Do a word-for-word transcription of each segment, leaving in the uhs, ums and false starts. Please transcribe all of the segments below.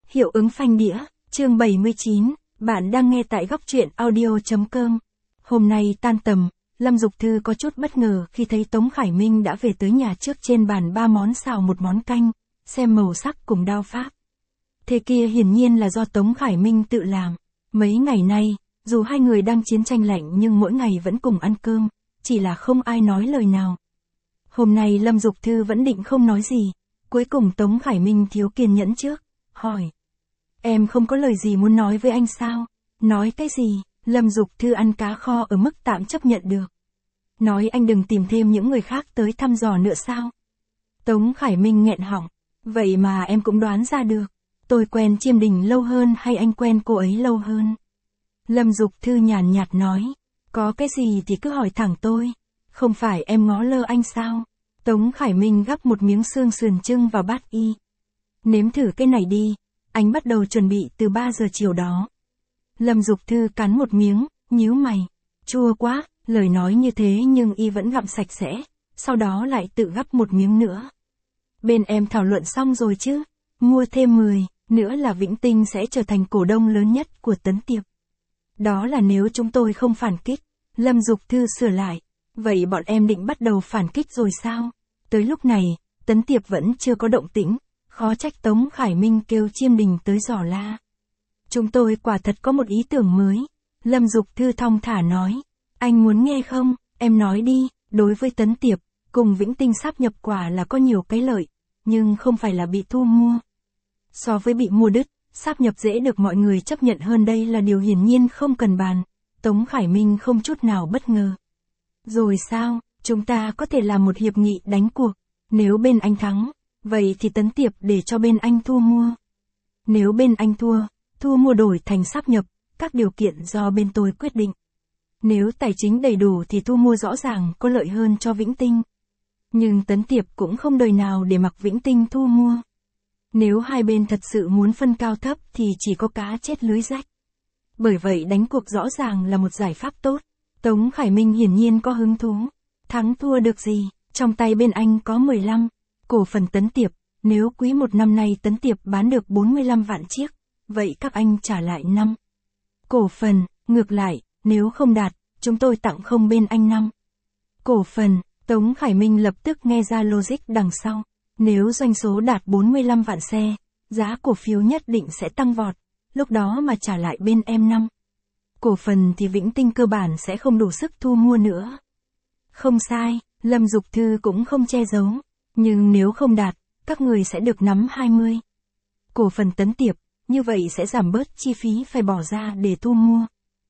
Hiệu ứng phanh đĩa, chương bảy mươi chín, bạn đang nghe tại góc truyện audio.com. Hôm nay tan tầm, Lâm Dục Thư có chút bất ngờ khi thấy Tống Khải Minh đã về tới nhà trước, trên bàn ba món xào một món canh, xem màu sắc cùng đao pháp. Thế kia hiển nhiên là do Tống Khải Minh tự làm. Mấy ngày nay, dù hai người đang chiến tranh lạnh nhưng mỗi ngày vẫn cùng ăn cơm, chỉ là không ai nói lời nào. Hôm nay Lâm Dục Thư vẫn định không nói gì, cuối cùng Tống Khải Minh thiếu kiên nhẫn trước, hỏi. Em không có lời gì muốn nói với anh sao? Nói cái gì? Lâm Dục Thư ăn cá kho ở mức tạm chấp nhận được. Nói anh đừng tìm thêm những người khác tới thăm dò nữa sao? Tống Khải Minh nghẹn họng. Vậy mà em cũng đoán ra được. Tôi quen Chiêm Đình lâu hơn hay anh quen cô ấy lâu hơn? Lâm Dục Thư nhàn nhạt nói. Có cái gì thì cứ hỏi thẳng tôi. Không phải em ngó lơ anh sao? Tống Khải Minh gắp một miếng xương sườn trưng vào bát y. Nếm thử cái này đi. Anh bắt đầu chuẩn bị từ ba giờ chiều đó. Lâm Dục Thư cắn một miếng, nhíu mày. Chua quá, lời nói như thế nhưng y vẫn gặm sạch sẽ, sau đó lại tự gắp một miếng nữa. Bên em thảo luận xong rồi chứ? Mua thêm mười, nữa là Vĩnh Tinh sẽ trở thành cổ đông lớn nhất của Tấn Tiệp. Đó là nếu chúng tôi không phản kích. Lâm Dục Thư sửa lại. Vậy bọn em định bắt đầu phản kích rồi sao? Tới lúc này, Tấn Tiệp vẫn chưa có động tĩnh. Khó trách Tống Khải Minh kêu Chiêm Đình tới dò la. Chúng tôi quả thật có một ý tưởng mới. Lâm Dục Thư thong thả nói. Anh muốn nghe không? Em nói đi. Đối với Tấn Tiệp, cùng Vĩnh Tinh sáp nhập quả là có nhiều cái lợi, nhưng không phải là bị thu mua. So với bị mua đứt, sáp nhập dễ được mọi người chấp nhận hơn, đây là điều hiển nhiên không cần bàn. Tống Khải Minh không chút nào bất ngờ. Rồi sao? Chúng ta có thể làm một hiệp nghị đánh cuộc. Nếu bên anh thắng, vậy thì Tấn Tiệp để cho bên anh thu mua. Nếu bên anh thua, thu mua đổi thành sáp nhập, các điều kiện do bên tôi quyết định. Nếu tài chính đầy đủ thì thu mua rõ ràng có lợi hơn cho Vĩnh Tinh. Nhưng Tấn Tiệp cũng không đời nào để mặc Vĩnh Tinh thu mua. Nếu hai bên thật sự muốn phân cao thấp thì chỉ có cá chết lưới rách. Bởi vậy đánh cuộc rõ ràng là một giải pháp tốt. Tống Khải Minh hiển nhiên có hứng thú. Thắng thua được gì, trong tay bên anh có mười lăm cổ phần Tấn Tiệp, nếu quý một năm nay Tấn Tiệp bán được bốn mươi lăm vạn chiếc, vậy các anh trả lại năm cổ phần, ngược lại, nếu không đạt, chúng tôi tặng không bên anh năm cổ phần. Tống Khải Minh lập tức nghe ra logic đằng sau. Nếu doanh số đạt bốn mươi lăm vạn xe, giá cổ phiếu nhất định sẽ tăng vọt, lúc đó mà trả lại bên em năm cổ phần thì Vĩnh Tinh cơ bản sẽ không đủ sức thu mua nữa. Không sai, Lâm Dục Thư cũng không che giấu. Nhưng nếu không đạt, các người sẽ được nắm hai mươi cổ phần Tấn Tiệp, như vậy sẽ giảm bớt chi phí phải bỏ ra để thu mua.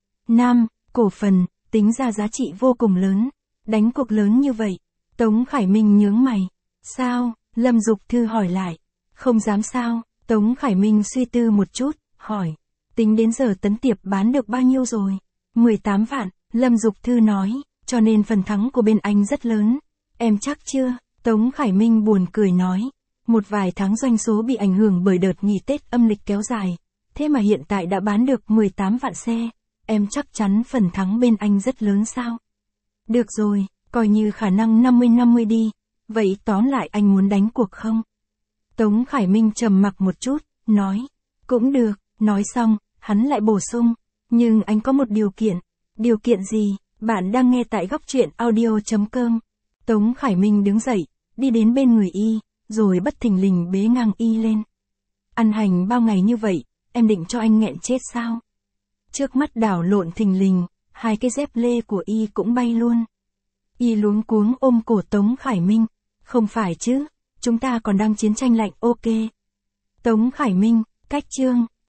năm cổ phần, tính ra giá trị vô cùng lớn. Đánh cuộc lớn như vậy. Tống Khải Minh nhướng mày. Sao? Lâm Dục Thư hỏi lại. Không dám sao? Tống Khải Minh suy tư một chút, hỏi. Tính đến giờ Tấn Tiệp bán được bao nhiêu rồi? mười tám vạn, Lâm Dục Thư nói. Cho nên phần thắng của bên anh rất lớn. Em chắc chưa? Tống Khải Minh buồn cười nói. Một vài tháng doanh số bị ảnh hưởng bởi đợt nghỉ Tết âm lịch kéo dài. Thế mà hiện tại đã bán được mười tám vạn xe. Em chắc chắn phần thắng bên anh rất lớn sao? Được rồi, coi như khả năng năm mươi năm mươi đi. Vậy tóm lại anh muốn đánh cuộc không? Tống Khải Minh trầm mặc một chút, nói. Cũng được, nói xong, hắn lại bổ sung. Nhưng anh có một điều kiện. Điều kiện gì? Bạn đang nghe tại góc truyện audio.com. Tống Khải Minh đứng dậy, đi đến bên người y, rồi bất thình lình bế ngang y lên. Ăn hành bao ngày như vậy, em định cho anh nghẹn chết sao? Trước mắt đảo lộn thình lình, hai cái dép lê của y cũng bay luôn. Y luống cuống ôm cổ Tống Khải Minh. Không phải chứ, chúng ta còn đang chiến tranh lạnh, ok. Tống Khải Minh, cách chương.